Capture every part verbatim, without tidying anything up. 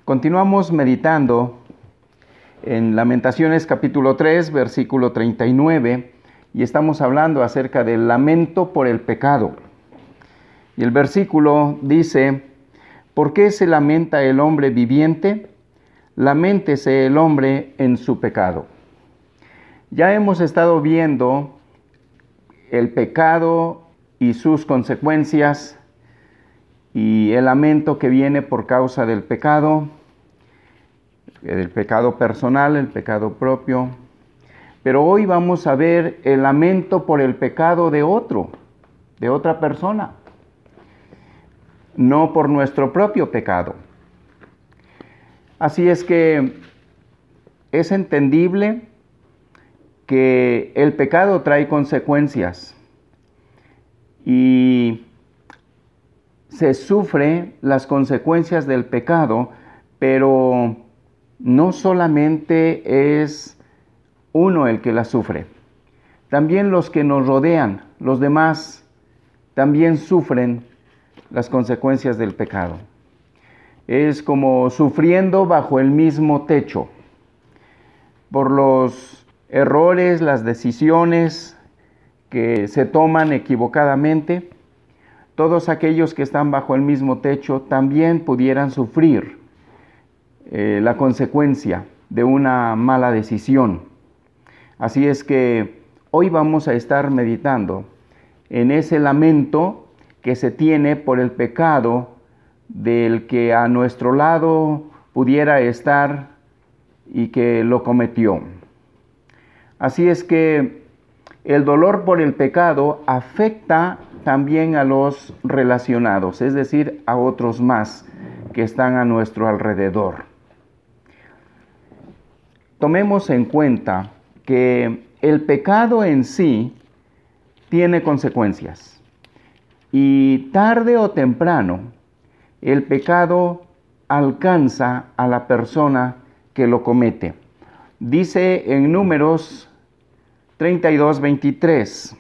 Continuamos meditando en Lamentaciones capítulo tres, versículo treinta y nueve, y estamos hablando acerca del lamento por el pecado. Y el versículo dice: ¿por qué se lamenta el hombre viviente? Laméntese el hombre en su pecado. Ya hemos estado viendo el pecado y sus consecuencias y el lamento que viene por causa del pecado, el pecado personal, el pecado propio. Pero hoy vamos a ver el lamento por el pecado de otro, de otra persona, no por nuestro propio pecado. Así es que es entendible que el pecado trae consecuencias y se sufre las consecuencias del pecado, pero no solamente es uno el que las sufre. También los que nos rodean, los demás, también sufren las consecuencias del pecado. Es como sufriendo bajo el mismo techo por los errores, las decisiones que se toman equivocadamente. Todos aquellos que están bajo el mismo techo también pudieran sufrir eh, la consecuencia de una mala decisión. Así es que hoy vamos a estar meditando en ese lamento que se tiene por el pecado del que a nuestro lado pudiera estar y que lo cometió. Así es que el dolor por el pecado afecta también a los relacionados, es decir, a otros más que están a nuestro alrededor. Tomemos en cuenta que el pecado en sí tiene consecuencias y tarde o temprano el pecado alcanza a la persona que lo comete. Dice en Números treinta y dos, veintitrés: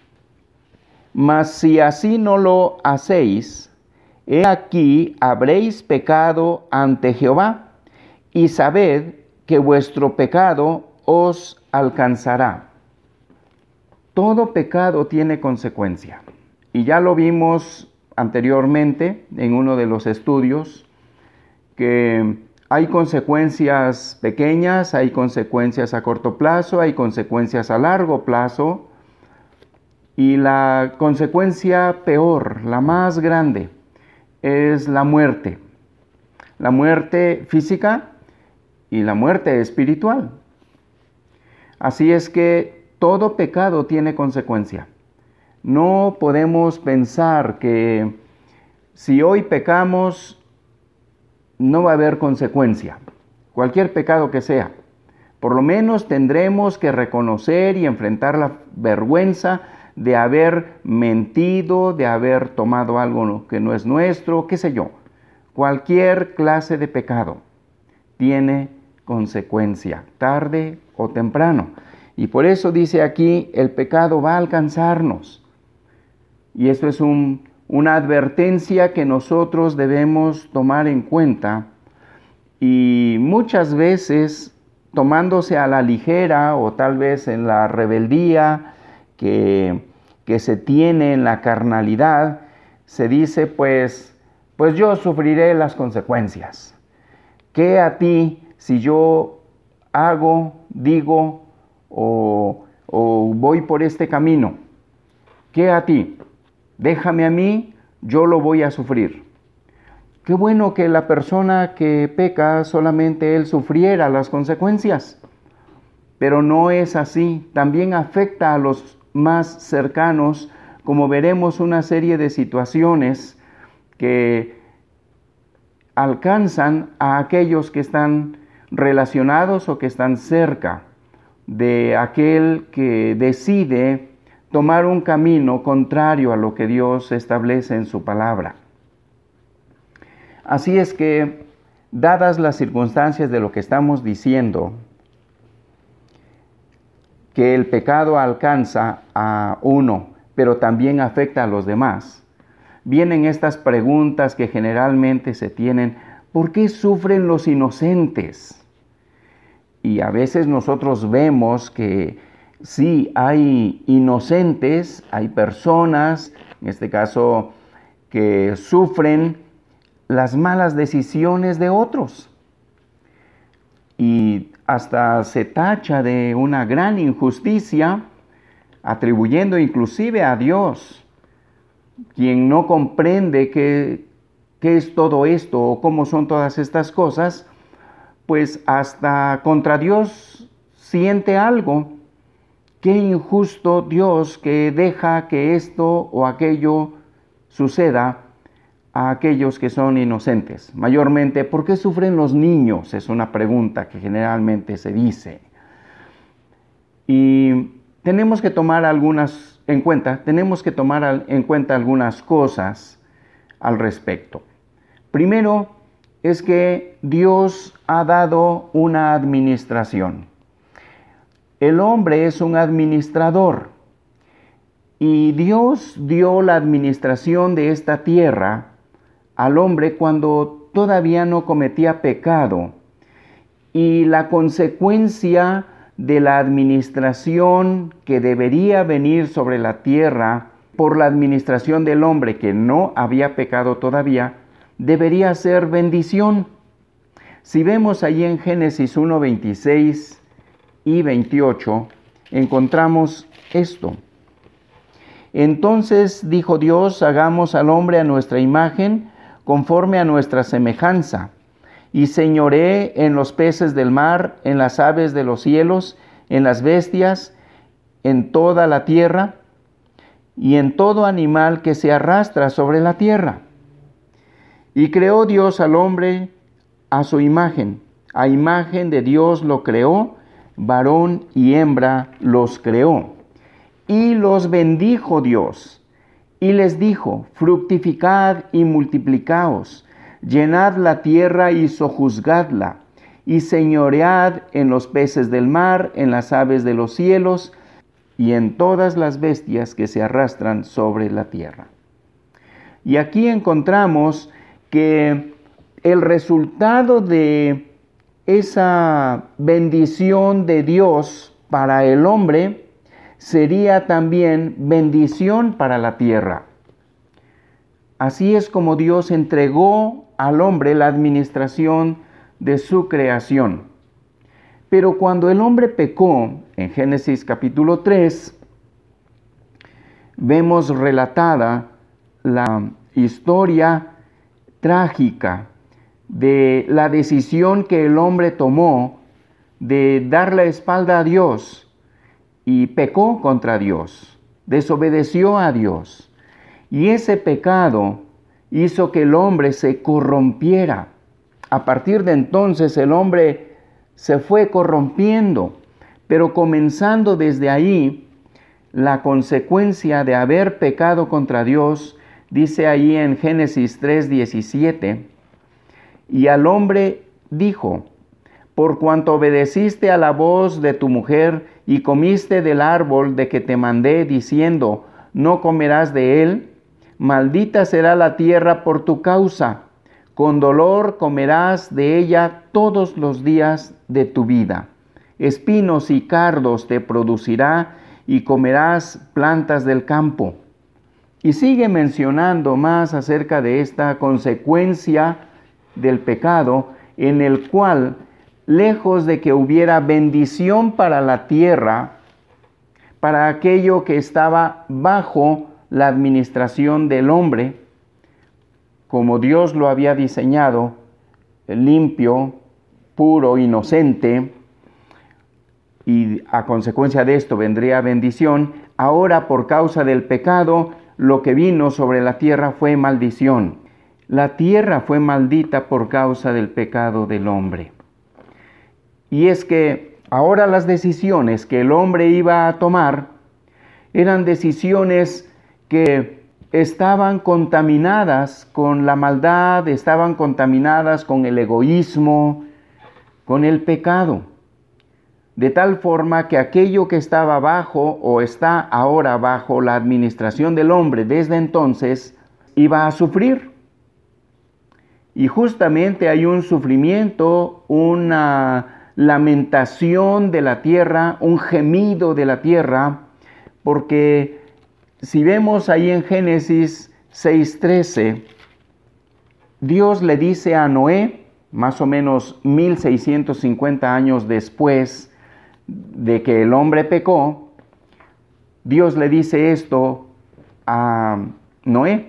mas si así no lo hacéis, he aquí habréis pecado ante Jehová, y sabed que vuestro pecado os alcanzará. Todo pecado tiene consecuencia, y ya lo vimos anteriormente en uno de los estudios, que hay consecuencias pequeñas, hay consecuencias a corto plazo, hay consecuencias a largo plazo, y la consecuencia peor, la más grande, es la muerte. La muerte física y la muerte espiritual. Así es que todo pecado tiene consecuencia. No podemos pensar que si hoy pecamos, no va a haber consecuencia. Cualquier pecado que sea. Por lo menos tendremos que reconocer y enfrentar la vergüenza de haber mentido, de haber tomado algo que no es nuestro, qué sé yo. Cualquier clase de pecado tiene consecuencia, tarde o temprano. Y por eso dice aquí, el pecado va a alcanzarnos. Y esto es un, una advertencia que nosotros debemos tomar en cuenta. Y muchas veces, tomándose a la ligera o tal vez en la rebeldía que, que se tiene en la carnalidad, se dice pues, pues yo sufriré las consecuencias. ¿Qué a ti si yo hago, digo o, o voy por este camino? ¿Qué a ti? Déjame a mí, yo lo voy a sufrir. Qué bueno que la persona que peca solamente él sufriera las consecuencias. Pero no es así. También afecta a los más cercanos, como veremos una serie de situaciones que alcanzan a aquellos que están relacionados o que están cerca de aquel que decide tomar un camino contrario a lo que Dios establece en su palabra. Así es que, dadas las circunstancias de lo que estamos diciendo, que el pecado alcanza a uno, pero también afecta a los demás, vienen estas preguntas que generalmente se tienen: ¿por qué sufren los inocentes? Y a veces nosotros vemos que sí, hay inocentes, hay personas, en este caso, que sufren las malas decisiones de otros. Y hasta se tacha de una gran injusticia, atribuyendo inclusive a Dios, quien no comprende qué, qué es todo esto o cómo son todas estas cosas, pues hasta contra Dios siente algo. Qué injusto Dios que deja que esto o aquello suceda a aquellos que son inocentes. Mayormente, ¿por qué sufren los niños? Es una pregunta que generalmente se dice. Y tenemos que tomar algunas en cuenta, tenemos que tomar en cuenta algunas cosas al respecto. Primero, es que Dios ha dado una administración. El hombre es un administrador y Dios dio la administración de esta tierra al hombre cuando todavía no cometía pecado. Y la consecuencia de la administración que debería venir sobre la tierra por la administración del hombre que no había pecado todavía, debería ser bendición. Si vemos allí en Génesis uno, veintiséis y veintiocho, encontramos esto. Entonces dijo Dios, hagamos al hombre a nuestra imagen, conforme a nuestra semejanza, y señoree en los peces del mar, en las aves de los cielos, en las bestias, en toda la tierra, y en todo animal que se arrastra sobre la tierra. Y creó Dios al hombre a su imagen, a imagen de Dios lo creó, varón y hembra los creó. Y los bendijo Dios, y les dijo, fructificad y multiplicaos, llenad la tierra y sojuzgadla, y señoread en los peces del mar, en las aves de los cielos, y en todas las bestias que se arrastran sobre la tierra. Y aquí encontramos que el resultado de esa bendición de Dios para el hombre sería también bendición para la tierra. Así es como Dios entregó al hombre la administración de su creación. Pero cuando el hombre pecó, en Génesis capítulo tres, vemos relatada la historia trágica de la decisión que el hombre tomó de dar la espalda a Dios y pecó contra Dios, desobedeció a Dios. Y ese pecado hizo que el hombre se corrompiera. A partir de entonces el hombre se fue corrompiendo, pero comenzando desde ahí, la consecuencia de haber pecado contra Dios, dice ahí en Génesis tres diecisiete, y al hombre dijo, por cuanto obedeciste a la voz de tu mujer y comiste del árbol de que te mandé, diciendo, no comerás de él, maldita será la tierra por tu causa, con dolor comerás de ella todos los días de tu vida. Espinos y cardos te producirá y comerás plantas del campo. Y sigue mencionando más acerca de esta consecuencia del pecado, en el cual, lejos de que hubiera bendición para la tierra, para aquello que estaba bajo la administración del hombre, como Dios lo había diseñado, limpio, puro, inocente, y a consecuencia de esto vendría bendición, ahora por causa del pecado, lo que vino sobre la tierra fue maldición. La tierra fue maldita por causa del pecado del hombre. Y es que ahora las decisiones que el hombre iba a tomar eran decisiones que estaban contaminadas con la maldad, estaban contaminadas con el egoísmo, con el pecado. De tal forma que aquello que estaba bajo o está ahora bajo la administración del hombre desde entonces, iba a sufrir. Y justamente hay un sufrimiento, una lamentación de la tierra, un gemido de la tierra, porque si vemos ahí en Génesis seis trece, Dios le dice a Noé, más o menos mil seiscientos cincuenta años después de que el hombre pecó, Dios le dice esto a Noé.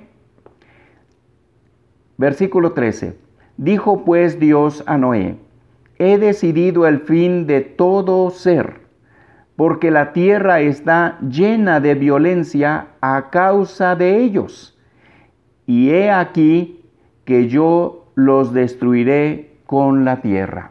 Versículo trece. Dijo pues Dios a Noé: he decidido el fin de todo ser, porque la tierra está llena de violencia a causa de ellos. Y he aquí que yo los destruiré con la tierra.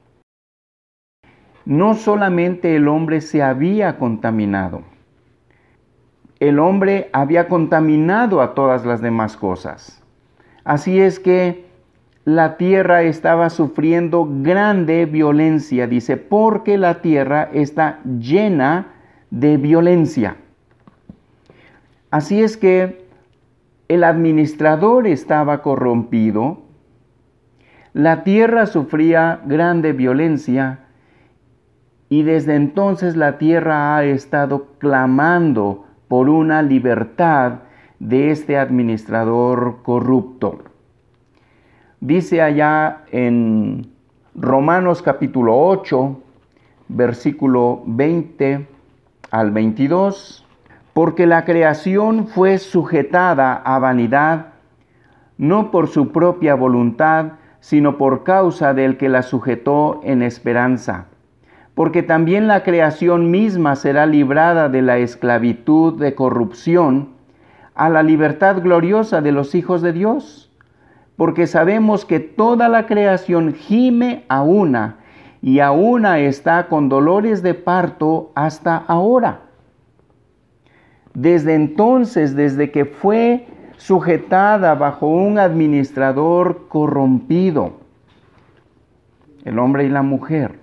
No solamente el hombre se había contaminado, el hombre había contaminado a todas las demás cosas. Así es que la tierra estaba sufriendo grande violencia, dice, porque la tierra está llena de violencia. Así es que el administrador estaba corrompido, la tierra sufría grande violencia y desde entonces la tierra ha estado clamando por una libertad de este administrador corrupto. Dice allá en Romanos capítulo ocho, versículo veinte al veintidós, porque la creación fue sujetada a vanidad, no por su propia voluntad, sino por causa del que la sujetó en esperanza. Porque también la creación misma será librada de la esclavitud de corrupción a la libertad gloriosa de los hijos de Dios. Porque sabemos que toda la creación gime a una, y a una está con dolores de parto hasta ahora. Desde entonces, desde que fue sujetada bajo un administrador corrompido, el hombre y la mujer,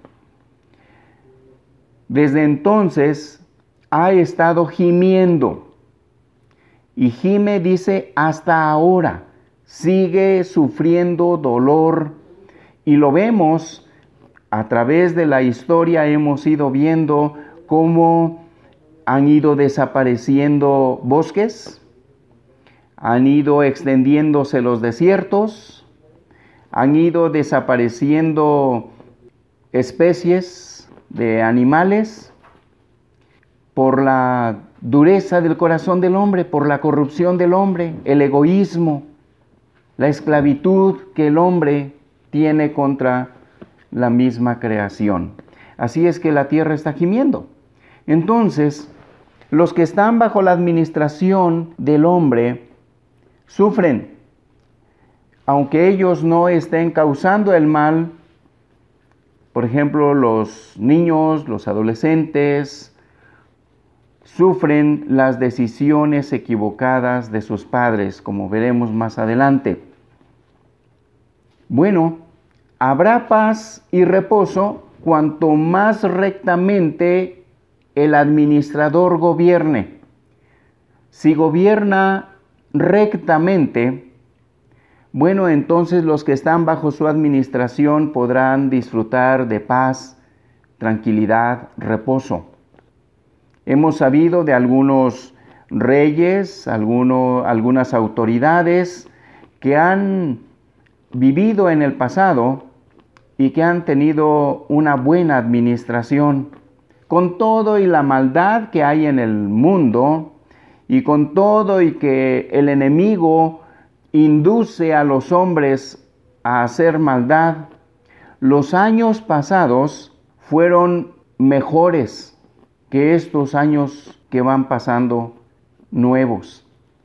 desde entonces ha estado gimiendo. Y gime, dice, hasta ahora. Sigue sufriendo dolor. Y lo vemos a través de la historia, hemos ido viendo cómo han ido desapareciendo bosques, han ido extendiéndose los desiertos, han ido desapareciendo especies de animales por la dureza del corazón del hombre, por la corrupción del hombre, el egoísmo, la esclavitud que el hombre tiene contra la misma creación. Así es que la tierra está gimiendo. Entonces, los que están bajo la administración del hombre sufren. Aunque ellos no estén causando el mal, por ejemplo, los niños, los adolescentes, sufren las decisiones equivocadas de sus padres, como veremos más adelante. Bueno, habrá paz y reposo cuanto más rectamente el administrador gobierne. Si gobierna rectamente, bueno, entonces los que están bajo su administración podrán disfrutar de paz, tranquilidad, reposo. Hemos sabido de algunos reyes, alguno, algunas autoridades que han vivido en el pasado y que han tenido una buena administración. Con todo y la maldad que hay en el mundo, y con todo y que el enemigo induce a los hombres a hacer maldad, los años pasados fueron mejores que estos años que van pasando nuevos.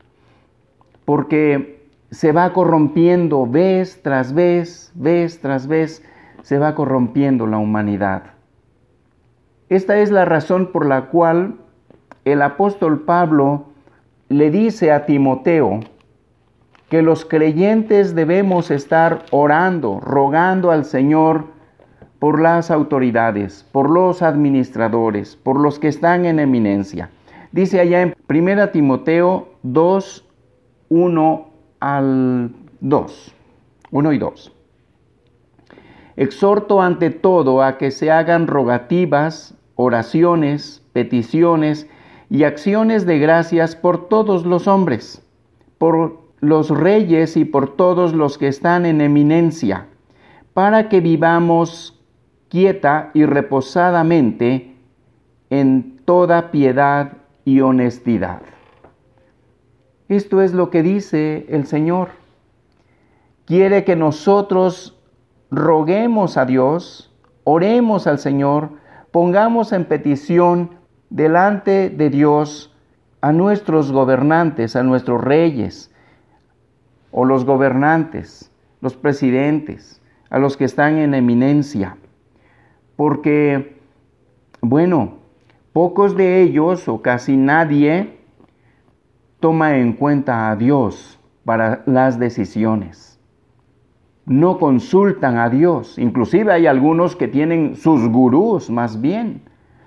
Porque se va corrompiendo vez tras vez, vez tras vez, se va corrompiendo la humanidad. Esta es la razón por la cual el apóstol Pablo le dice a Timoteo que los creyentes debemos estar orando, rogando al Señor por las autoridades, por los administradores, por los que están en eminencia. Dice allá en primera Timoteo dos, uno al dos. uno y dos. Exhorto ante todo a que se hagan rogativas, oraciones, peticiones y acciones de gracias por todos los hombres, por los reyes y por todos los que están en eminencia, para que vivamos quieta y reposadamente en toda piedad y honestidad. Esto es lo que dice el Señor. Quiere que nosotros roguemos a Dios, oremos al Señor, pongamos en petición delante de Dios a nuestros gobernantes, a nuestros reyes, o los gobernantes, los presidentes, a los que están en eminencia. Porque, bueno, pocos de ellos o casi nadie toma en cuenta a Dios para las decisiones. No consultan a Dios. Inclusive hay algunos que tienen sus gurús, más bien.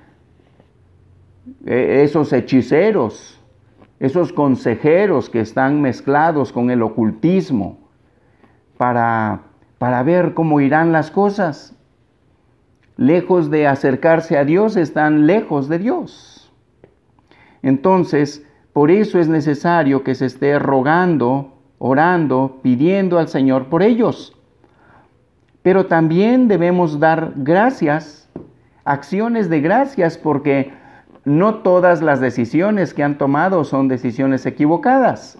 Esos hechiceros, esos consejeros que están mezclados con el ocultismo para, para ver cómo irán las cosas. Lejos de acercarse a Dios, están lejos de Dios. Entonces, por eso es necesario que se esté rogando, orando, pidiendo al Señor por ellos. Pero también debemos dar gracias, acciones de gracias, porque no todas las decisiones que han tomado son decisiones equivocadas.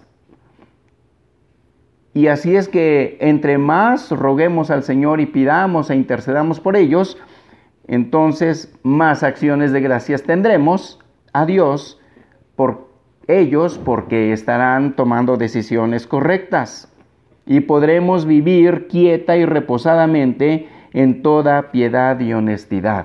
Y así es que entre más roguemos al Señor y pidamos e intercedamos por ellos, entonces más acciones de gracias tendremos a Dios por ellos, porque estarán tomando decisiones correctas. Y podremos vivir quieta y reposadamente en toda piedad y honestidad.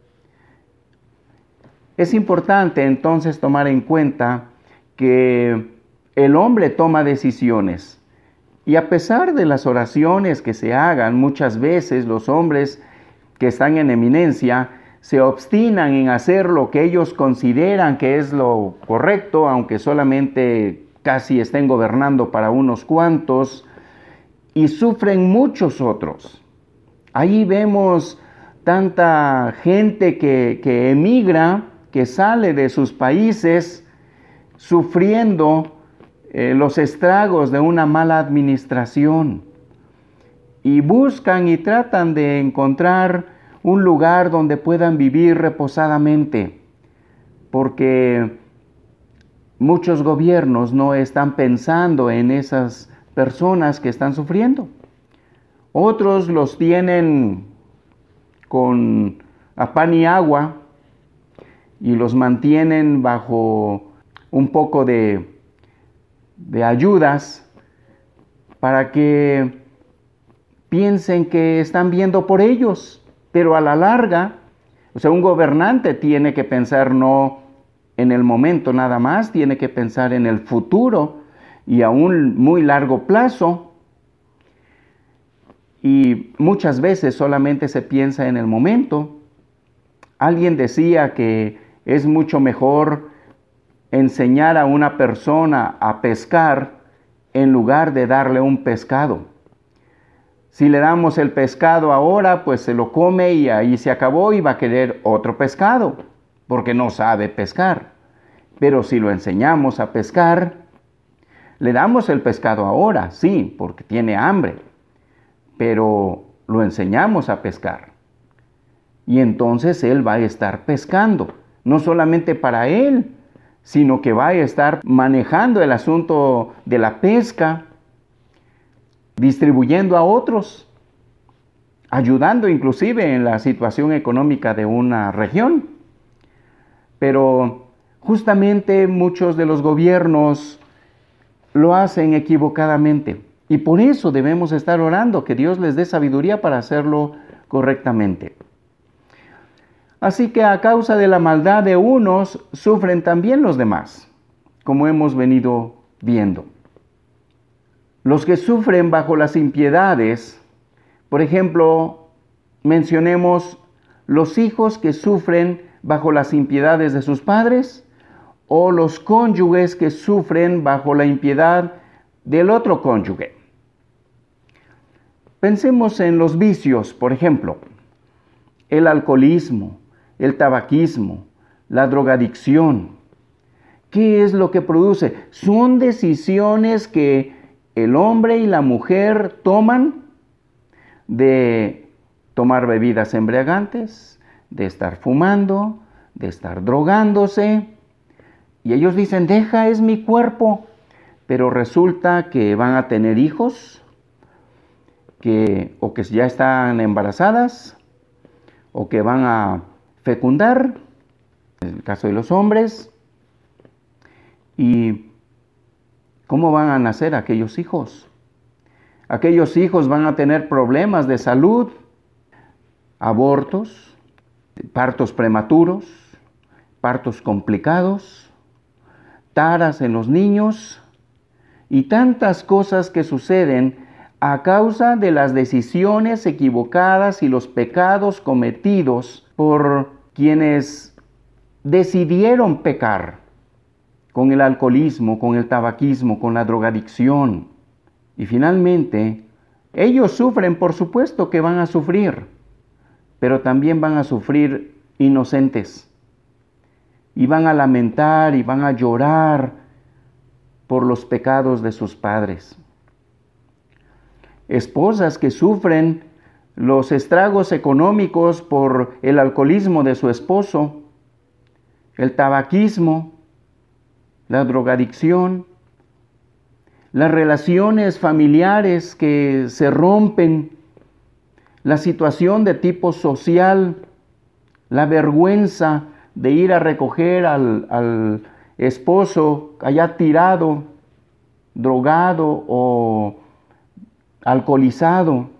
Es importante entonces tomar en cuenta que el hombre toma decisiones. Y a pesar de las oraciones que se hagan, muchas veces los hombres que están en eminencia se obstinan en hacer lo que ellos consideran que es lo correcto, aunque solamente casi estén gobernando para unos cuantos, y sufren muchos otros. Ahí vemos tanta gente que, que emigra, que sale de sus países, sufriendo eh, los estragos de una mala administración. Y buscan y tratan de encontrar un lugar donde puedan vivir reposadamente, porque muchos gobiernos no están pensando en esas personas que están sufriendo. Otros los tienen con a pan y agua y los mantienen bajo un poco de, de ayudas para que piensen que están viendo por ellos, pero a la larga, o sea, un gobernante tiene que pensar no en el momento nada más, tiene que pensar en el futuro y a un muy largo plazo, y muchas veces solamente se piensa en el momento. Alguien decía que es mucho mejor enseñar a una persona a pescar en lugar de darle un pescado. Si le damos el pescado ahora, pues se lo come y ahí se acabó y va a querer otro pescado, porque no sabe pescar. Pero si lo enseñamos a pescar, le damos el pescado ahora, sí, porque tiene hambre, pero lo enseñamos a pescar. Y entonces él va a estar pescando, no solamente para él, sino que va a estar manejando el asunto de la pesca, distribuyendo a otros, ayudando inclusive en la situación económica de una región. Pero justamente muchos de los gobiernos lo hacen equivocadamente, y por eso debemos estar orando que Dios les dé sabiduría para hacerlo correctamente. Así que a causa de la maldad de unos, sufren también los demás, como hemos venido viendo. Los que sufren bajo las impiedades, por ejemplo, mencionemos los hijos que sufren bajo las impiedades de sus padres, o los cónyuges que sufren bajo la impiedad del otro cónyuge. Pensemos en los vicios, por ejemplo, el alcoholismo, el tabaquismo, la drogadicción. ¿Qué es lo que produce? Son decisiones que el hombre y la mujer toman de tomar bebidas embriagantes, de estar fumando, de estar drogándose. Y ellos dicen, deja, es mi cuerpo. Pero resulta que van a tener hijos, que, o que ya están embarazadas, o que van a fecundar, en el caso de los hombres. ¿Y cómo van a nacer aquellos hijos? Aquellos hijos van a tener problemas de salud, abortos, partos prematuros, partos complicados, taras en los niños y tantas cosas que suceden a causa de las decisiones equivocadas y los pecados cometidos por quienes decidieron pecar con el alcoholismo, con el tabaquismo, con la drogadicción. Y finalmente, ellos sufren, por supuesto que van a sufrir, pero también van a sufrir inocentes. Y van a lamentar y van a llorar por los pecados de sus padres. Esposas que sufren los estragos económicos por el alcoholismo de su esposo, el tabaquismo, la drogadicción, las relaciones familiares que se rompen, la situación de tipo social, la vergüenza de ir a recoger al, al esposo allá tirado, drogado o alcoholizado.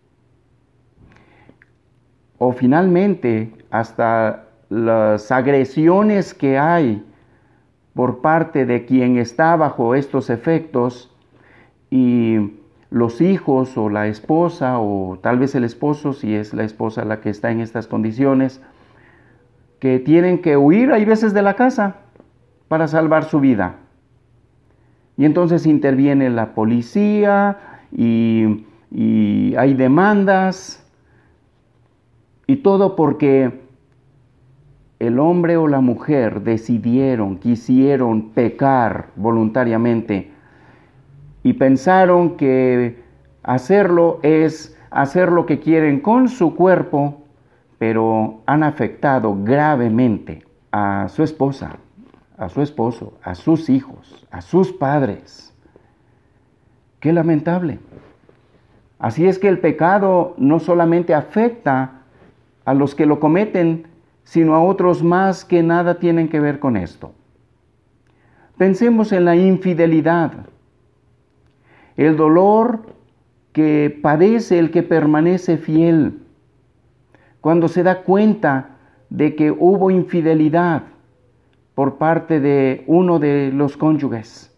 O finalmente hasta las agresiones que hay por parte de quien está bajo estos efectos, y los hijos o la esposa o tal vez el esposo, si es la esposa la que está en estas condiciones, que tienen que huir, hay veces, de la casa para salvar su vida. Y entonces interviene la policía y, y hay demandas, y todo porque el hombre o la mujer decidieron, quisieron pecar voluntariamente y pensaron que hacerlo es hacer lo que quieren con su cuerpo, pero han afectado gravemente a su esposa, a su esposo, a sus hijos, a sus padres. ¡Qué lamentable! Así es que el pecado no solamente afecta a los que lo cometen, sino a otros más que nada tienen que ver con esto. Pensemos en la infidelidad, el dolor que padece el que permanece fiel cuando se da cuenta de que hubo infidelidad por parte de uno de los cónyuges.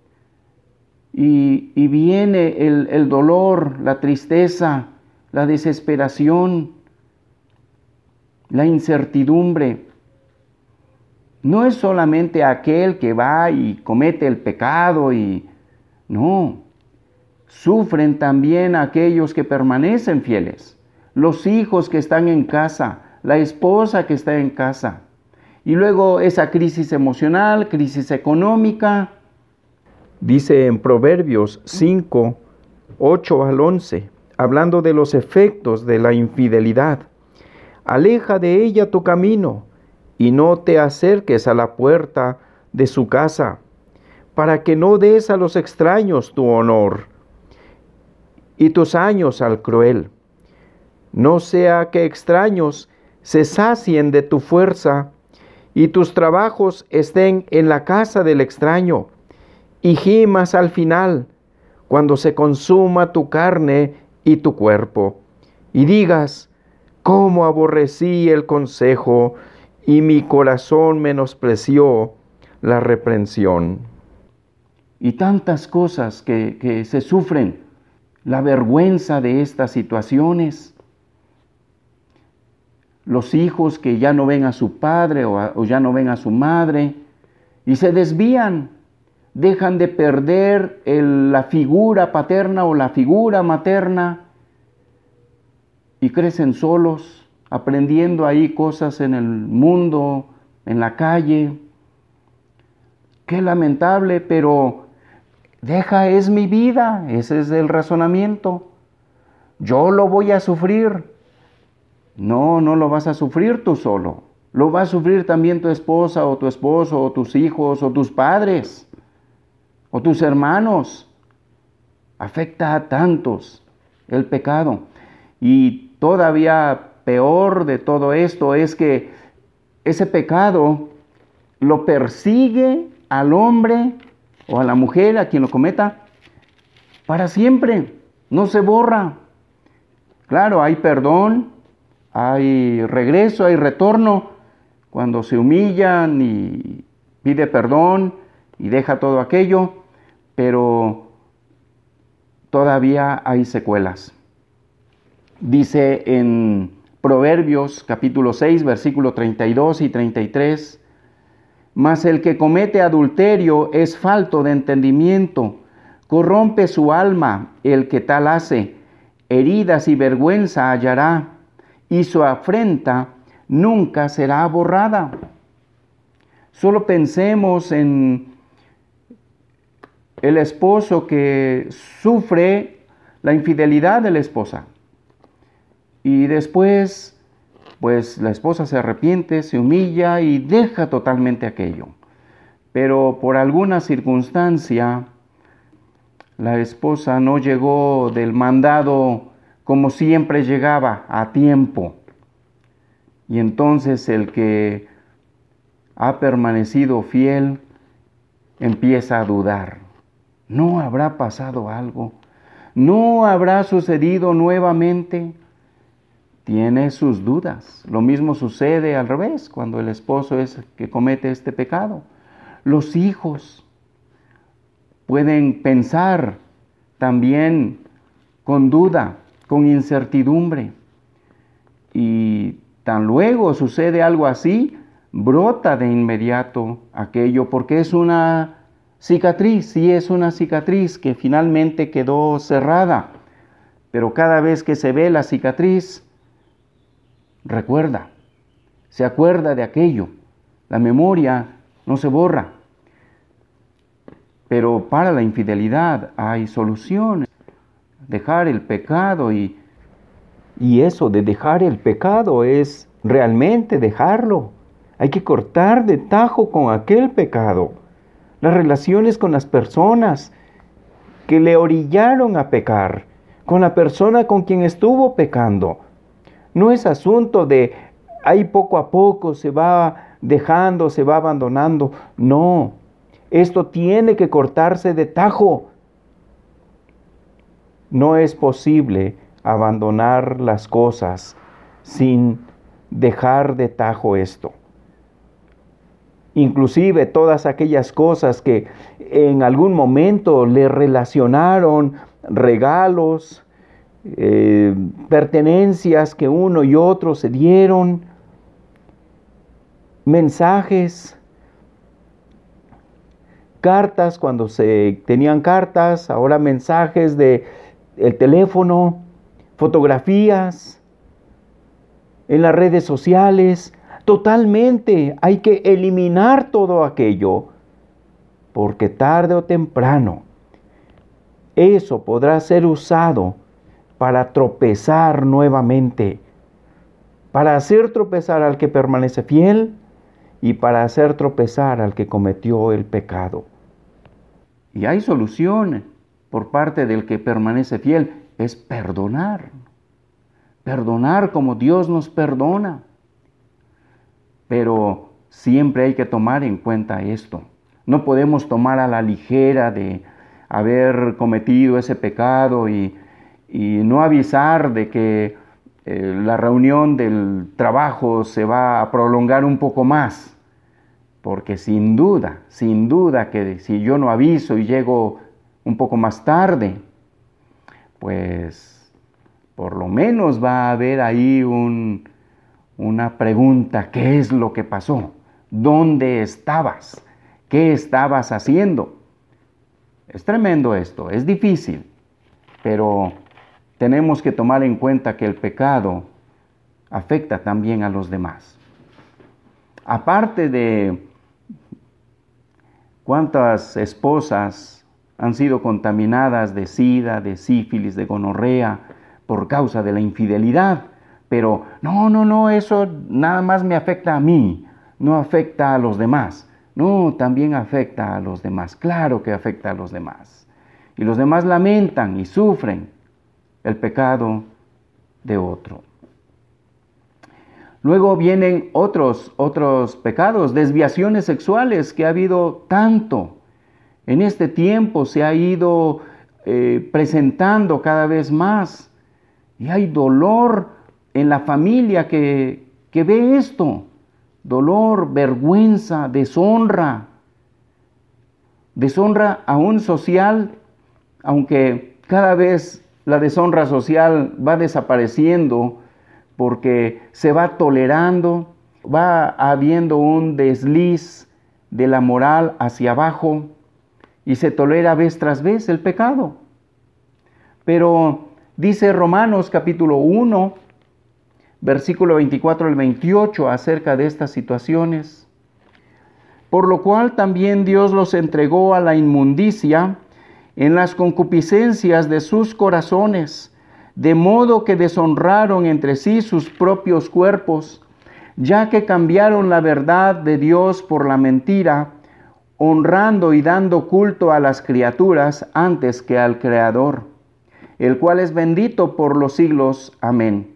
Y, y viene el, el dolor, la tristeza, la desesperación, la incertidumbre. No es solamente aquel que va y comete el pecado y no, sufren también aquellos que permanecen fieles. Los hijos que están en casa, la esposa que está en casa. Y luego esa crisis emocional, crisis económica. Dice en Proverbios cinco, ocho al once, hablando de los efectos de la infidelidad. Aleja de ella tu camino y no te acerques a la puerta de su casa, para que no des a los extraños tu honor y tus años al cruel. No sea que extraños se sacien de tu fuerza y tus trabajos estén en la casa del extraño, y gimas al final, cuando se consuma tu carne y tu cuerpo, y digas, cómo aborrecí el consejo, y mi corazón menospreció la reprensión. Y tantas cosas que, que se sufren, la vergüenza de estas situaciones, los hijos que ya no ven a su padre o, a, o ya no ven a su madre y se desvían, dejan de perder el, la figura paterna o la figura materna y crecen solos, aprendiendo ahí cosas en el mundo, en la calle. Qué lamentable, pero deja, es mi vida, ese es el razonamiento. Yo lo voy a sufrir. No, no lo vas a sufrir tú solo. Lo va a sufrir también tu esposa o tu esposo o tus hijos o tus padres o tus hermanos. Afecta a tantos el pecado. Y todavía peor de todo esto es que ese pecado lo persigue al hombre o a la mujer, a quien lo cometa, para siempre. No se borra. Claro, hay perdón, hay regreso, hay retorno, cuando se humillan y pide perdón y deja todo aquello, pero todavía hay secuelas. Dice en Proverbios capítulo seis, versículos treinta y dos y treinta y tres, mas el que comete adulterio es falto de entendimiento, corrompe su alma el que tal hace, heridas y vergüenza hallará, y su afrenta nunca será borrada. Solo pensemos en el esposo que sufre la infidelidad de la esposa. Y después, pues la esposa se arrepiente, se humilla y deja totalmente aquello. Pero por alguna circunstancia, la esposa no llegó del mandado como siempre llegaba, a tiempo. Y entonces el que ha permanecido fiel empieza a dudar. ¿No habrá pasado algo? ¿No habrá sucedido nuevamente? Tiene sus dudas. Lo mismo sucede al revés, cuando el esposo es el que comete este pecado. Los hijos pueden pensar también con duda, con incertidumbre. Y tan luego sucede algo así, brota de inmediato aquello, porque es una cicatriz, sí es una cicatriz que finalmente quedó cerrada. Pero cada vez que se ve la cicatriz, recuerda, se acuerda de aquello. La memoria no se borra. Pero para la infidelidad hay soluciones. Dejar el pecado y, y eso de dejar el pecado es realmente dejarlo. Hay que cortar de tajo con aquel pecado. Las relaciones con las personas que le orillaron a pecar, con la persona con quien estuvo pecando. No es asunto de ahí poco a poco se va dejando, se va abandonando. No, esto tiene que cortarse de tajo. No es posible abandonar las cosas sin dejar de tajo esto. Inclusive todas aquellas cosas que en algún momento le relacionaron, regalos, eh, pertenencias que uno y otro se dieron, mensajes, cartas cuando se tenían cartas, ahora mensajes de el teléfono, fotografías, en las redes sociales. Totalmente hay que eliminar todo aquello, porque tarde o temprano eso podrá ser usado para tropezar nuevamente, para hacer tropezar al que permanece fiel y para hacer tropezar al que cometió el pecado. Y hay solución por parte del que permanece fiel, es perdonar. Perdonar como Dios nos perdona. Pero siempre hay que tomar en cuenta esto. No podemos tomar a la ligera de haber cometido ese pecado y, y no avisar de que eh, la reunión del trabajo se va a prolongar un poco más. Porque sin duda, sin duda que si yo no aviso y llego un poco más tarde, pues por lo menos va a haber ahí un... una pregunta: ¿qué es lo que pasó? ¿Dónde estabas? ¿Qué estabas haciendo? Es tremendo esto, es difícil, pero tenemos que tomar en cuenta que el pecado afecta también a los demás. Aparte de cuántas esposas han sido contaminadas de sida, de sífilis, de gonorrea por causa de la infidelidad, pero no, no, no, eso nada más me afecta a mí, no afecta a los demás. No, también afecta a los demás, claro que afecta a los demás. Y los demás lamentan y sufren el pecado de otro. Luego vienen otros, otros pecados, desviaciones sexuales, que ha habido tanto. En este tiempo se ha ido eh, presentando cada vez más. Y hay dolor en la familia que, que ve esto. Dolor, vergüenza, deshonra. Deshonra aún social, aunque cada vez la deshonra social va desapareciendo, porque se va tolerando, va habiendo un desliz de la moral hacia abajo y se tolera vez tras vez el pecado. Pero dice Romanos capítulo uno, versículo veinticuatro al veintiocho acerca de estas situaciones. Por lo cual también Dios los entregó a la inmundicia en las concupiscencias de sus corazones, de modo que deshonraron entre sí sus propios cuerpos, ya que cambiaron la verdad de Dios por la mentira, honrando y dando culto a las criaturas antes que al Creador, el cual es bendito por los siglos. Amén.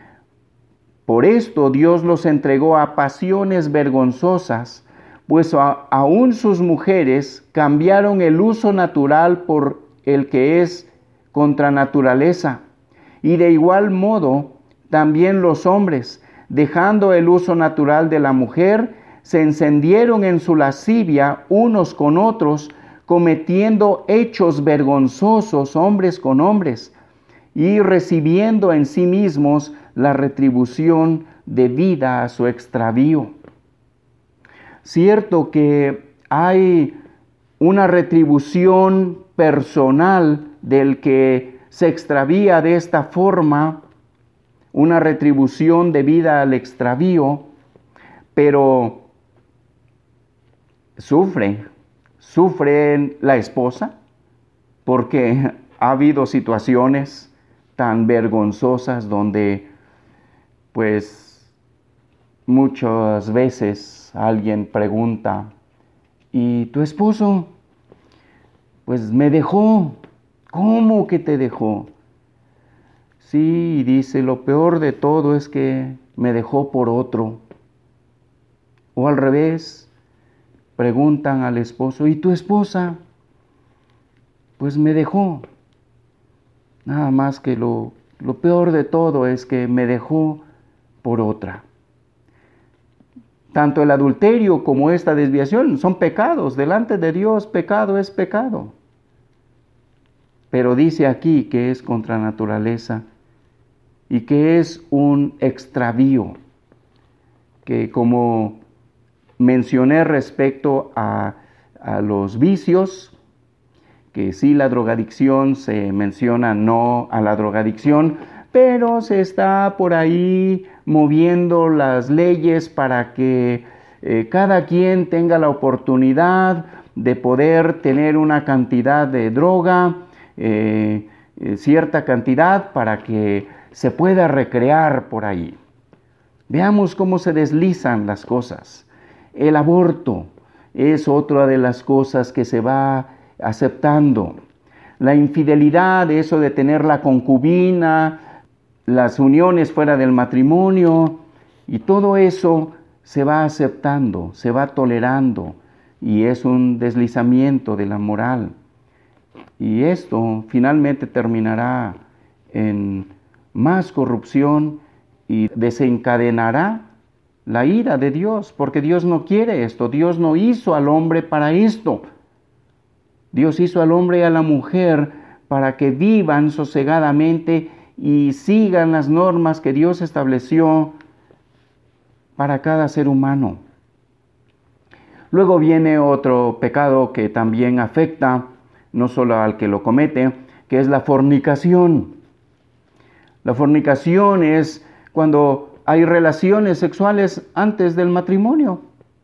Por esto Dios los entregó a pasiones vergonzosas, pues a, aún sus mujeres cambiaron el uso natural por el que es contra naturaleza. Y de igual modo, también los hombres, dejando el uso natural de la mujer, se encendieron en su lascivia unos con otros, cometiendo hechos vergonzosos hombres con hombres, y recibiendo en sí mismos la retribución debida a su extravío. Cierto que hay una retribución personal del que se extravía de esta forma, una retribución debida al extravío, pero sufre, sufre la esposa, porque ha habido situaciones tan vergonzosas donde, pues, muchas veces alguien pregunta, ¿y tu esposo? Pues me dejó. ¿Cómo que te dejó? Sí, dice, lo peor de todo es que me dejó por otro. O al revés, preguntan al esposo, ¿y tu esposa? Pues me dejó. Nada más que lo, lo peor de todo es que me dejó por otra. Tanto el adulterio como esta desviación son pecados. Delante de Dios, pecado es pecado. Pero dice aquí que es contra naturaleza y que es un extravío, que como mencioné respecto a, a los vicios, que sí, la drogadicción se menciona no a la drogadicción, pero se está por ahí moviendo las leyes para que eh, cada quien tenga la oportunidad de poder tener una cantidad de droga, eh, eh, cierta cantidad para que se pueda recrear por ahí. Veamos cómo se deslizan las cosas. El aborto es otra de las cosas que se va aceptando. La infidelidad, eso de tener la concubina, las uniones fuera del matrimonio, y todo eso se va aceptando, se va tolerando, y es un deslizamiento de la moral. Y esto finalmente terminará en más corrupción y desencadenará la ira de Dios, porque Dios no quiere esto. Dios no hizo al hombre para esto. Dios hizo al hombre y a la mujer para que vivan sosegadamente y sigan las normas que Dios estableció para cada ser humano. Luego viene otro pecado que también afecta no solo al que lo comete, que es la fornicación. La fornicación es cuando hay relaciones sexuales antes del matrimonio.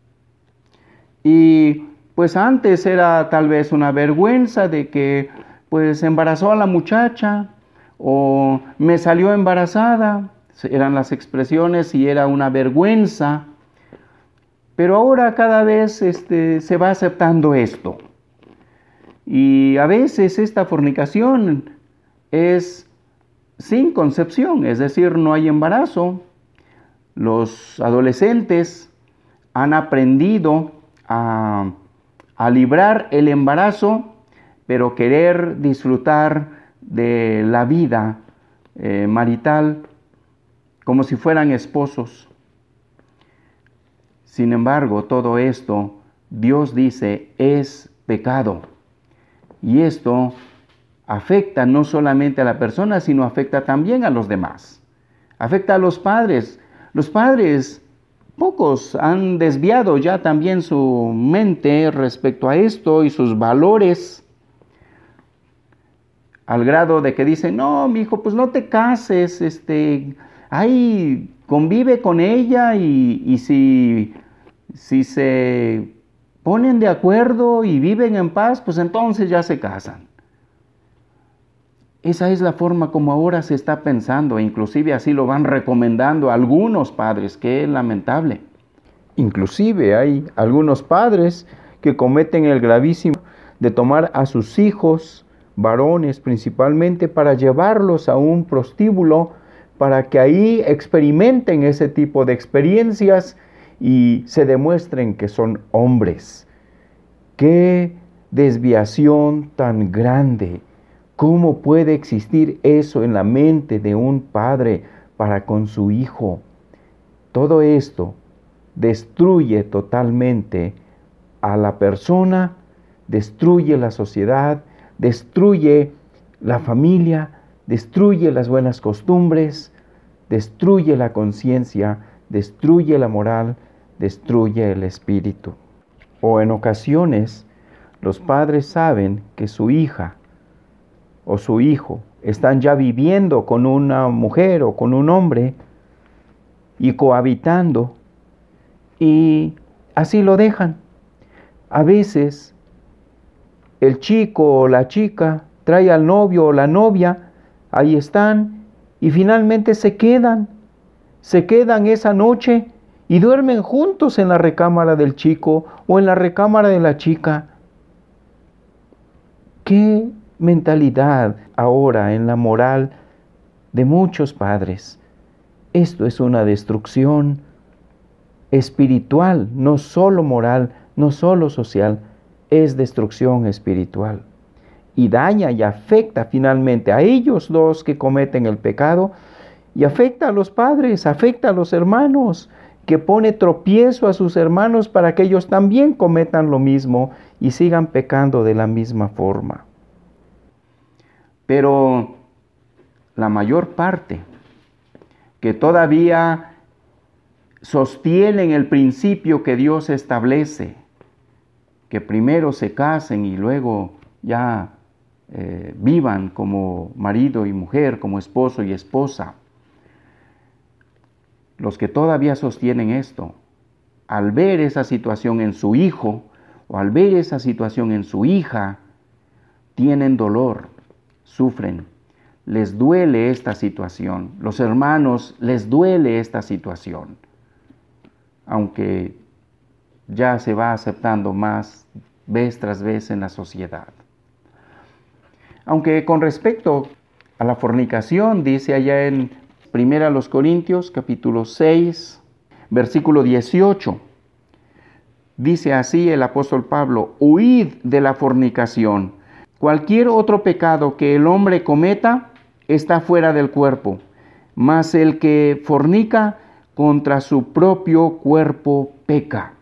Y pues antes era tal vez una vergüenza de que pues embarazó a la muchacha o me salió embarazada. Eran las expresiones y era una vergüenza. Pero ahora cada vez este, se va aceptando esto. Y a veces esta fornicación es sin concepción, es decir, no hay embarazo. Los adolescentes han aprendido a, a librar el embarazo, pero querer disfrutar de la vida eh, marital como si fueran esposos. Sin embargo, todo esto, Dios dice, es pecado. Y esto afecta no solamente a la persona, sino afecta también a los demás. Afecta a los padres. Los padres, pocos han desviado ya también su mente respecto a esto y sus valores, al grado de que dicen, no, mi hijo, pues no te cases, este, ahí convive con ella y, y si, si se ponen de acuerdo y viven en paz, pues entonces ya se casan. Esa es la forma como ahora se está pensando, e inclusive así lo van recomendando a algunos padres, que es lamentable. Inclusive hay algunos padres que cometen el gravísimo de tomar a sus hijos, varones principalmente, para llevarlos a un prostíbulo, para que ahí experimenten ese tipo de experiencias y se demuestren que son hombres. ¡Qué desviación tan grande! ¿Cómo puede existir eso en la mente de un padre para con su hijo? Todo esto destruye totalmente a la persona, destruye la sociedad, destruye la familia, destruye las buenas costumbres, destruye la conciencia, destruye la moral, destruye el espíritu. O en ocasiones, los padres saben que su hija o su hijo están ya viviendo con una mujer o con un hombre y cohabitando, y así lo dejan. A veces el chico o la chica trae al novio o la novia, ahí están, y finalmente se quedan, se quedan esa noche y duermen juntos en la recámara del chico o en la recámara de la chica. ¿Qué mentalidad ahora en la moral de muchos padres? Esto es una destrucción espiritual, no solo moral, no solo social, es destrucción espiritual. Y daña y afecta finalmente a ellos dos que cometen el pecado, y afecta a los padres, afecta a los hermanos, que pone tropiezo a sus hermanos para que ellos también cometan lo mismo y sigan pecando de la misma forma. Pero la mayor parte que todavía sostienen el principio que Dios establece, que primero se casen y luego ya eh, vivan como marido y mujer, como esposo y esposa. Los que todavía sostienen esto, al ver esa situación en su hijo o al ver esa situación en su hija, tienen dolor, sufren, les duele esta situación. Los hermanos les duele esta situación, aunque ya se va aceptando más vez tras vez en la sociedad. Aunque con respecto a la fornicación, dice allá en Primera a los Corintios, capítulo seis, versículo dieciocho, dice así el apóstol Pablo: huid de la fornicación. Cualquier otro pecado que el hombre cometa está fuera del cuerpo, mas el que fornica contra su propio cuerpo peca.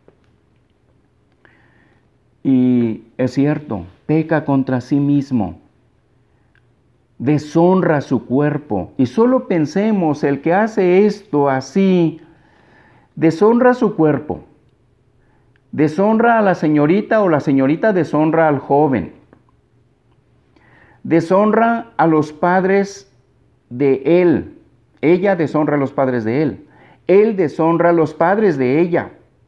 Y es cierto, peca contra sí mismo, deshonra su cuerpo. Y solo pensemos, el que hace esto así, deshonra su cuerpo, deshonra a la señorita o la señorita deshonra al joven, deshonra a los padres de él. Ella deshonra a los padres de él. Él deshonra a los padres de ella.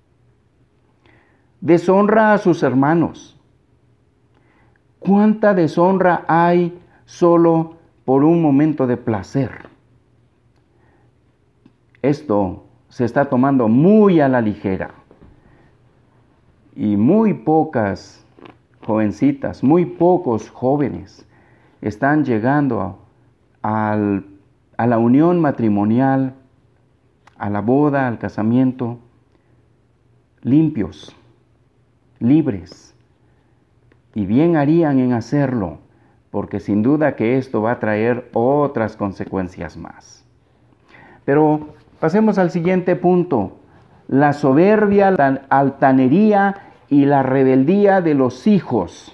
Deshonra a sus hermanos. ¿Cuánta deshonra hay solo por un momento de placer? Esto se está tomando muy a la ligera. Y muy pocas jovencitas, muy pocos jóvenes están llegando a, al, a la unión matrimonial, a la boda, al casamiento, limpios, libres. Y bien harían en hacerlo, porque sin duda que esto va a traer otras consecuencias más. Pero pasemos al siguiente punto: la soberbia, la altanería y la rebeldía de los hijos.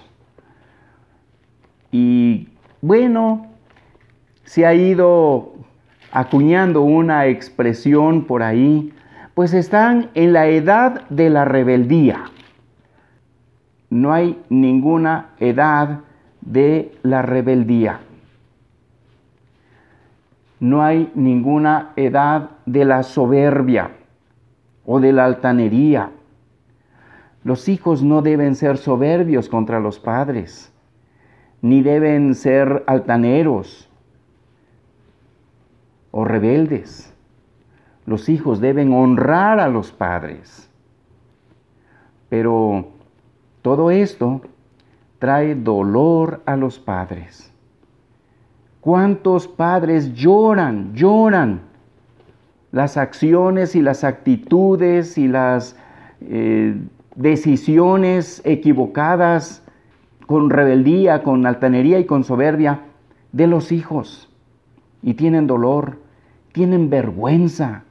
Y bueno, se ha ido acuñando una expresión por ahí, pues están en la edad de la rebeldía. No hay ninguna edad de la rebeldía. No hay ninguna edad de la soberbia o de la altanería. Los hijos no deben ser soberbios contra los padres, ni deben ser altaneros o rebeldes. Los hijos deben honrar a los padres. Pero todo esto trae dolor a los padres. ¿Cuántos padres lloran, lloran las acciones y las actitudes y las eh, decisiones equivocadas, con rebeldía, con altanería y con soberbia de los hijos? Y tienen dolor, tienen vergüenza.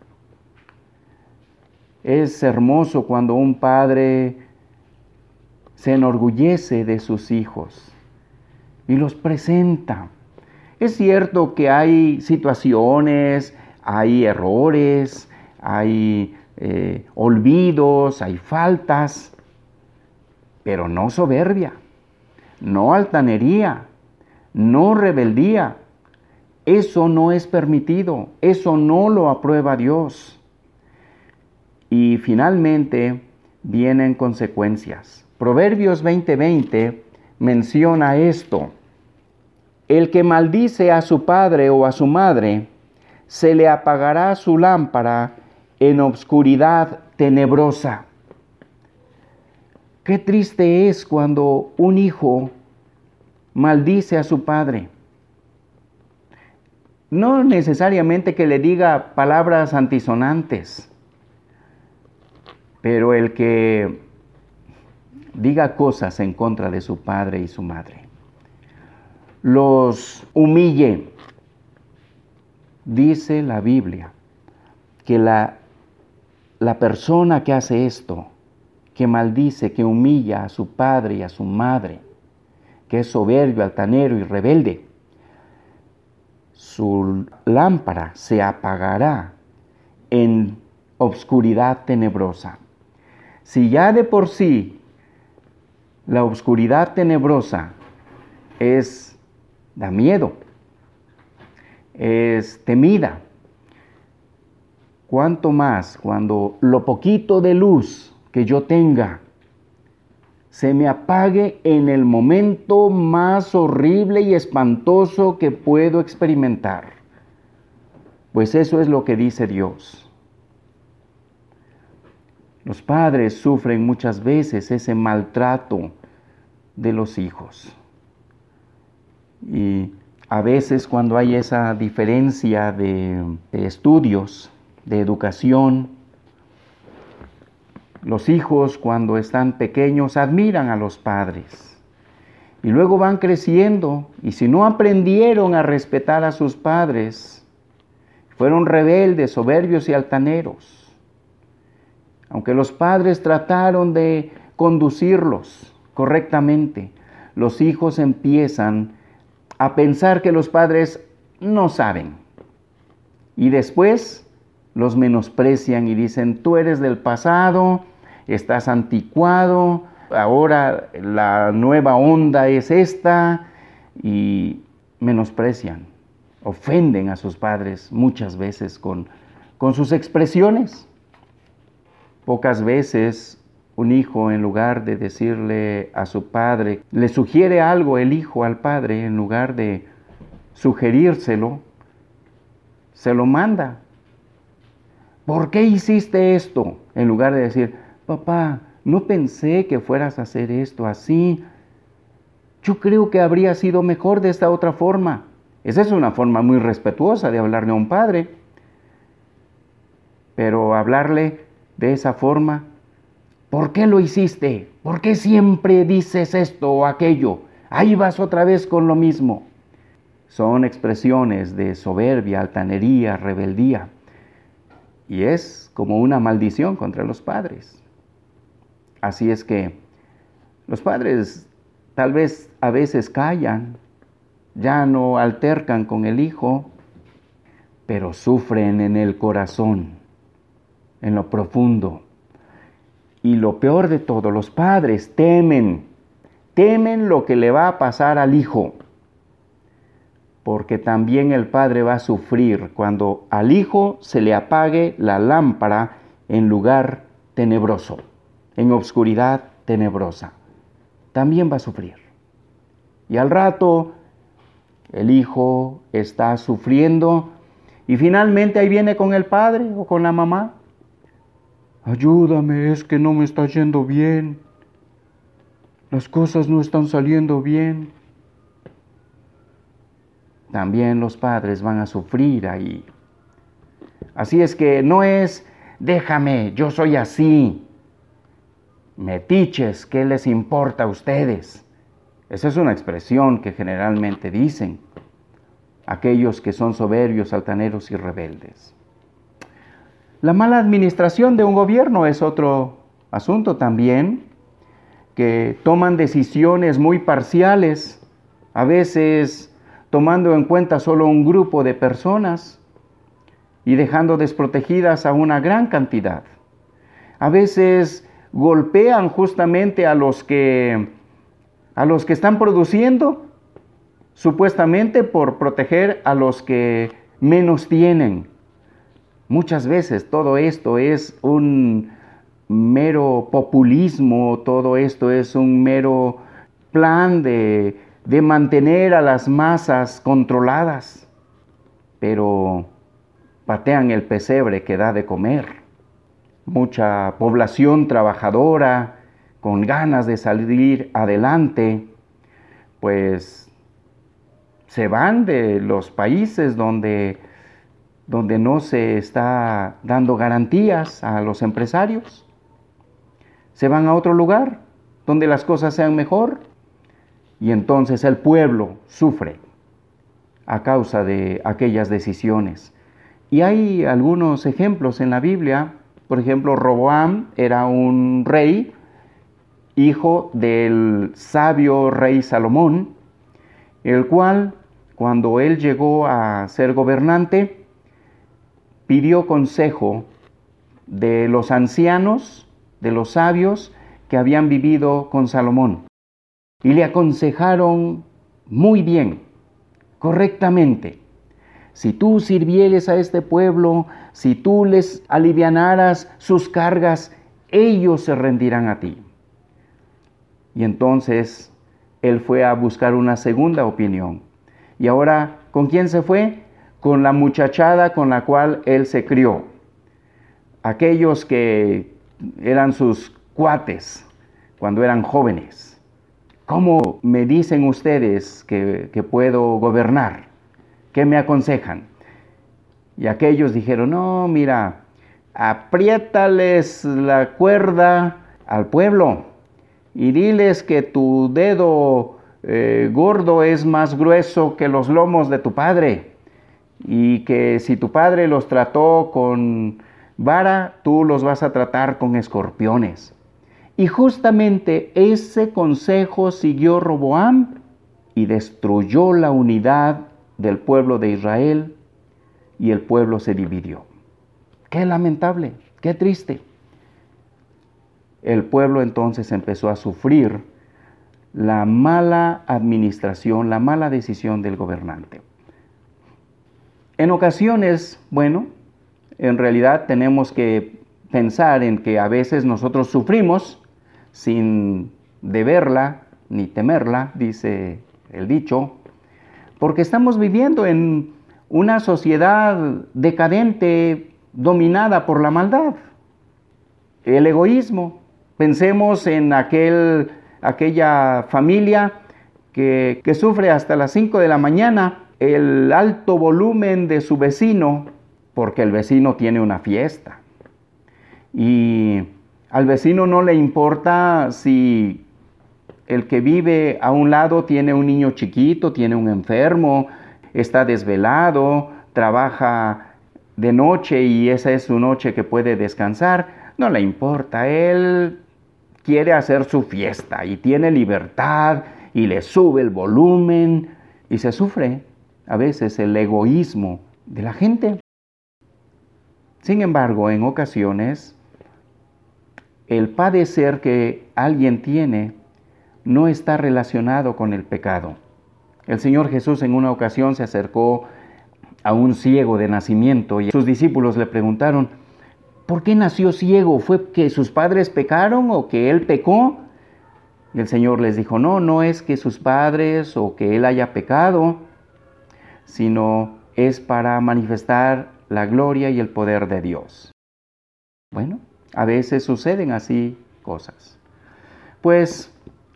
Es hermoso cuando un padre se enorgullece de sus hijos y los presenta. Es cierto que hay situaciones, hay errores, hay eh, olvidos, hay faltas, pero no soberbia, no altanería, no rebeldía. Eso no es permitido, eso no lo aprueba Dios. Y finalmente vienen consecuencias. Proverbios veinte veinte menciona esto: el que maldice a su padre o a su madre, se le apagará su lámpara en obscuridad tenebrosa. Qué triste es cuando un hijo maldice a su padre. No necesariamente que le diga palabras antisonantes, pero el que diga cosas en contra de su padre y su madre, los humille. Dice la Biblia que la, la persona que hace esto, que maldice, que humilla a su padre y a su madre, que es soberbio, altanero y rebelde, su lámpara se apagará en obscuridad tenebrosa. Si ya de por sí la obscuridad tenebrosa es, da miedo, es temida, cuánto más cuando lo poquito de luz que yo tenga se me apague en el momento más horrible y espantoso que puedo experimentar. Pues eso es lo que dice Dios. Los padres sufren muchas veces ese maltrato de los hijos. Y a veces cuando hay esa diferencia de, de estudios, de educación, los hijos cuando están pequeños admiran a los padres. Y luego van creciendo y si no aprendieron a respetar a sus padres, fueron rebeldes, soberbios y altaneros. Aunque los padres trataron de conducirlos correctamente, los hijos empiezan a pensar que los padres no saben. Y después los menosprecian y dicen: tú eres del pasado, estás anticuado, ahora la nueva onda es esta, y menosprecian. ofenden a sus padres muchas veces con, con sus expresiones. Pocas veces un hijo, en lugar de decirle a su padre, le sugiere algo el hijo al padre, en lugar de sugerírselo, se lo manda. ¿Por qué hiciste esto? En lugar de decir, papá, no pensé que fueras a hacer esto así. Yo creo que habría sido mejor de esta otra forma. Esa es una forma muy respetuosa de hablarle a un padre. Pero hablarle de esa forma, ¿por qué lo hiciste? ¿Por qué siempre dices esto o aquello? Ahí vas otra vez con lo mismo. Son expresiones de soberbia, altanería, rebeldía. Y es como una maldición contra los padres. Así es que los padres tal vez a veces callan, ya no altercan con el hijo, pero sufren en el corazón, en lo profundo. Y lo peor de todo, los padres temen, temen lo que le va a pasar al hijo, porque también el padre va a sufrir cuando al hijo se le apague la lámpara en lugar tenebroso, en obscuridad tenebrosa. También va a sufrir. Y al rato el hijo está sufriendo y finalmente ahí viene con el padre o con la mamá. Ayúdame, es que no me está yendo bien. Las cosas no están saliendo bien. También los padres van a sufrir ahí. Así es que no es, déjame, yo soy así. Metiches, ¿qué les importa a ustedes? Esa es una expresión que generalmente dicen aquellos que son soberbios, altaneros y rebeldes. La mala administración de un gobierno es otro asunto también, que toman decisiones muy parciales, a veces tomando en cuenta solo un grupo de personas y dejando desprotegidas a una gran cantidad. A veces golpean justamente a los que, a los que están produciendo, supuestamente por proteger a los que menos tienen. Muchas veces todo esto es un mero populismo, todo esto es un mero plan de, de mantener a las masas controladas, pero patean el pesebre que da de comer. Mucha población trabajadora, con ganas de salir adelante, pues se van de los países donde, donde no se está dando garantías a los empresarios. Se van a otro lugar donde las cosas sean mejor y entonces el pueblo sufre a causa de aquellas decisiones. Y hay algunos ejemplos en la Biblia. Por ejemplo, Roboam era un rey, hijo del sabio rey Salomón, el cual, cuando él llegó a ser gobernante, pidió consejo de los ancianos, de los sabios que habían vivido con Salomón. Y le aconsejaron muy bien, correctamente. Si tú sirvieres a este pueblo, si tú les alivianaras sus cargas, ellos se rendirán a ti. Y entonces él fue a buscar una segunda opinión. Y ahora, ¿con quién se fue? Con la muchachada con la cual él se crió. Aquellos que eran sus cuates cuando eran jóvenes. ¿Cómo me dicen ustedes que, que puedo gobernar? ¿Qué me aconsejan? Y aquellos dijeron, no, mira, apriétales la cuerda al pueblo y diles que tu dedo eh, gordo es más grueso que los lomos de tu padre y que si tu padre los trató con vara, tú los vas a tratar con escorpiones. Y justamente ese consejo siguió Roboam y destruyó la unidad del pueblo de Israel y el pueblo se dividió. Qué lamentable, qué triste. El pueblo entonces empezó a sufrir la mala administración, la mala decisión del gobernante. En ocasiones, bueno, en realidad tenemos que pensar en que a veces nosotros sufrimos sin deberla ni temerla, dice el dicho, porque estamos viviendo en una sociedad decadente dominada por la maldad, el egoísmo. Pensemos en aquel, aquella familia que, que sufre hasta las cinco de la mañana el alto volumen de su vecino porque el vecino tiene una fiesta. Y al vecino no le importa si el que vive a un lado tiene un niño chiquito, tiene un enfermo, está desvelado, trabaja de noche y esa es su noche que puede descansar. No le importa, él quiere hacer su fiesta y tiene libertad y le sube el volumen y se sufre a veces el egoísmo de la gente. Sin embargo, en ocasiones, el padecer que alguien tiene no está relacionado con el pecado. El Señor Jesús en una ocasión se acercó a un ciego de nacimiento y sus discípulos le preguntaron, ¿por qué nació ciego? ¿Fue que sus padres pecaron o que él pecó? Y el Señor les dijo, no, no es que sus padres o que él haya pecado, sino es para manifestar la gloria y el poder de Dios. Bueno, a veces suceden así cosas. Pues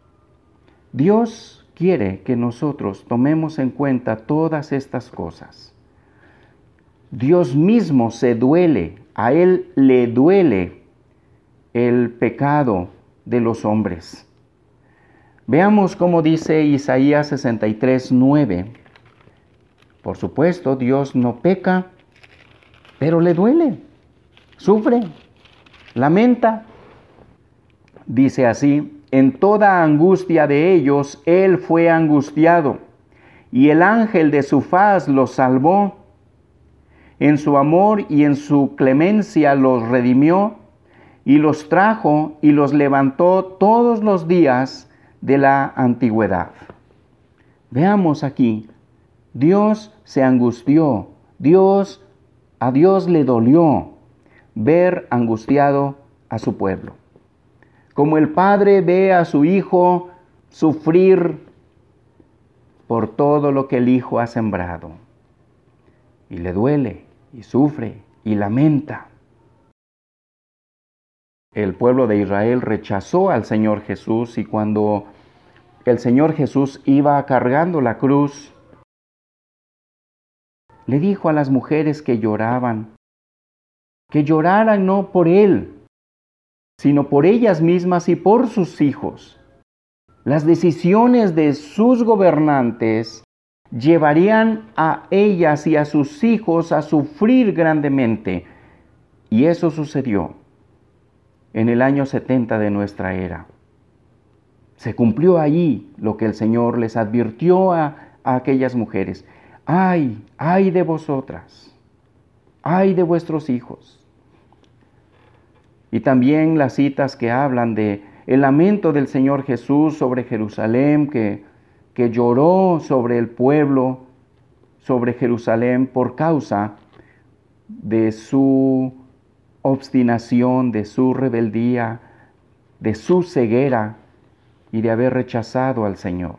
Dios quiere que nosotros tomemos en cuenta todas estas cosas. Dios mismo se duele, a Él le duele el pecado de los hombres. Veamos cómo dice Isaías sesenta y tres, nueve. Por supuesto, Dios no peca, pero le duele, sufre, lamenta. Dice así, en toda angustia de ellos, Él fue angustiado, y el ángel de su faz los salvó. En su amor y en su clemencia los redimió, y los trajo y los levantó todos los días de la antigüedad. Veamos aquí, Dios se angustió, Dios, a Dios le dolió ver angustiado a su pueblo. Como el padre ve a su hijo sufrir por todo lo que el hijo ha sembrado. Y le duele, y sufre, y lamenta. El pueblo de Israel rechazó al Señor Jesús y cuando el Señor Jesús iba cargando la cruz, le dijo a las mujeres que lloraban, que lloraran no por Él, sino por ellas mismas y por sus hijos. Las decisiones de sus gobernantes llevarían a ellas y a sus hijos a sufrir grandemente. Y eso sucedió en el año setenta de nuestra era. Se cumplió allí lo que el Señor les advirtió a, a aquellas mujeres. ¡Ay, ay de vosotras! ¡Ay de vuestros hijos! Y también las citas que hablan de el lamento del Señor Jesús sobre Jerusalén, que, que lloró sobre el pueblo, sobre Jerusalén por causa de su obstinación, de su rebeldía, de su ceguera y de haber rechazado al Señor.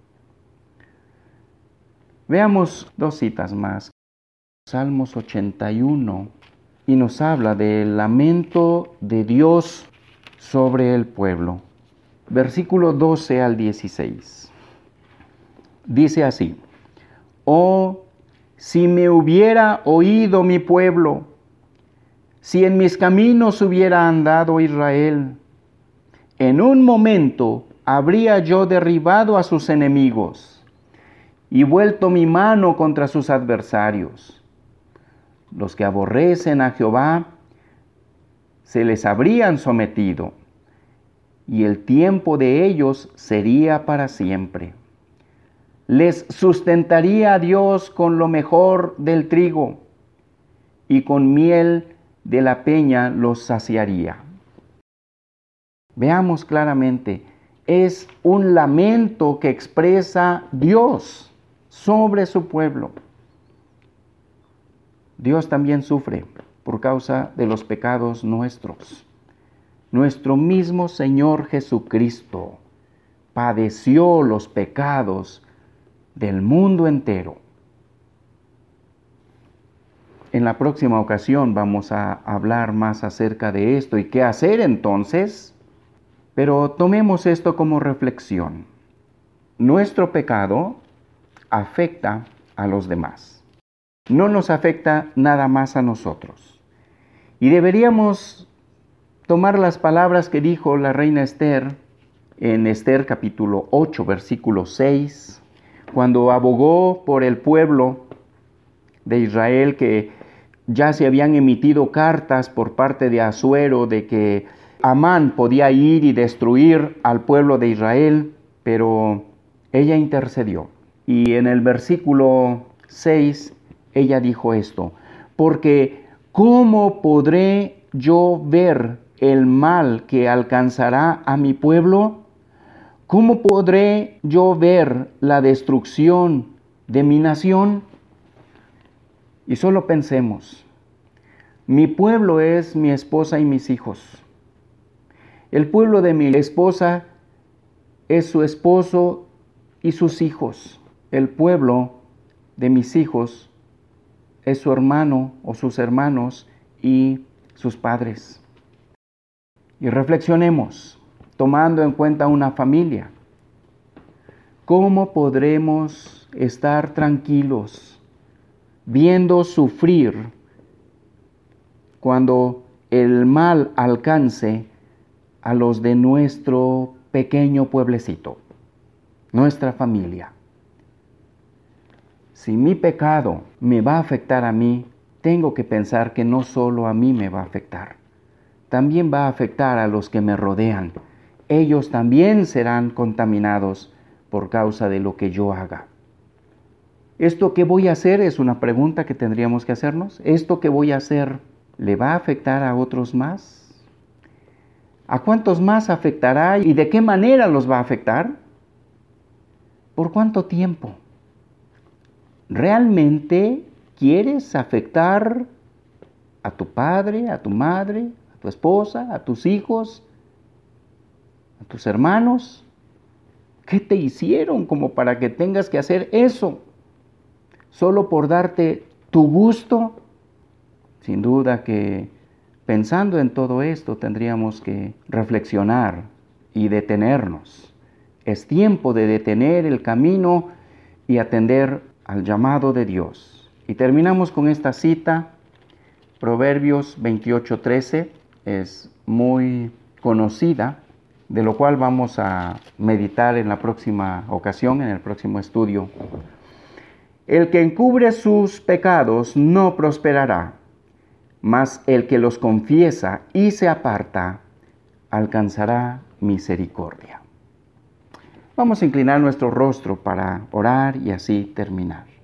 Veamos dos citas más. Salmos ochenta y uno, y nos habla del lamento de Dios sobre el pueblo. Versículo doce al dieciséis. Dice así, oh, si me hubiera oído mi pueblo, si en mis caminos hubiera andado Israel, en un momento habría yo derribado a sus enemigos y vuelto mi mano contra sus adversarios. Los que aborrecen a Jehová se les habrían sometido, y el tiempo de ellos sería para siempre. Les sustentaría a Dios con lo mejor del trigo, y con miel de la peña los saciaría. Veamos claramente, es un lamento que expresa Dios sobre su pueblo. Dios también sufre por causa de los pecados nuestros. Nuestro mismo Señor Jesucristo padeció los pecados del mundo entero. En la próxima ocasión vamos a hablar más acerca de esto y qué hacer entonces, pero tomemos esto como reflexión. Nuestro pecado afecta a los demás. No nos afecta nada más a nosotros. Y deberíamos tomar las palabras que dijo la reina Esther en Esther capítulo ocho, versículo seis, cuando abogó por el pueblo de Israel, que ya se habían emitido cartas por parte de Asuero de que Amán podía ir y destruir al pueblo de Israel, pero ella intercedió. Y en el versículo seis, ella dijo esto: porque ¿cómo podré yo ver el mal que alcanzará a mi pueblo? ¿Cómo podré yo ver la destrucción de mi nación? Y solo pensemos, mi pueblo es mi esposa y mis hijos. El pueblo de mi esposa es su esposo y sus hijos. El pueblo de mis hijos es su hermano o sus hermanos y sus padres. Y reflexionemos, tomando en cuenta una familia. ¿Cómo podremos estar tranquilos viendo sufrir cuando el mal alcance a los de nuestro pequeño pueblecito, nuestra familia? Si mi pecado me va a afectar a mí, tengo que pensar que no solo a mí me va a afectar, también va a afectar a los que me rodean. Ellos también serán contaminados por causa de lo que yo haga. ¿Esto que voy a hacer? Es una pregunta que tendríamos que hacernos. ¿Esto que voy a hacer le va a afectar a otros más? ¿A cuántos más afectará y de qué manera los va a afectar? ¿Por cuánto tiempo? ¿Realmente quieres afectar a tu padre, a tu madre, a tu esposa, a tus hijos, a tus hermanos? ¿Qué te hicieron como para que tengas que hacer eso? ¿Solo por darte tu gusto? Sin duda que pensando en todo esto tendríamos que reflexionar y detenernos. Es tiempo de detener el camino y atender al llamado de Dios. Y terminamos con esta cita, Proverbios veintiocho trece, es muy conocida, de lo cual vamos a meditar en la próxima ocasión, en el próximo estudio. El que encubre sus pecados no prosperará, mas el que los confiesa y se aparta alcanzará misericordia. Vamos a inclinar nuestro rostro para orar y así terminar.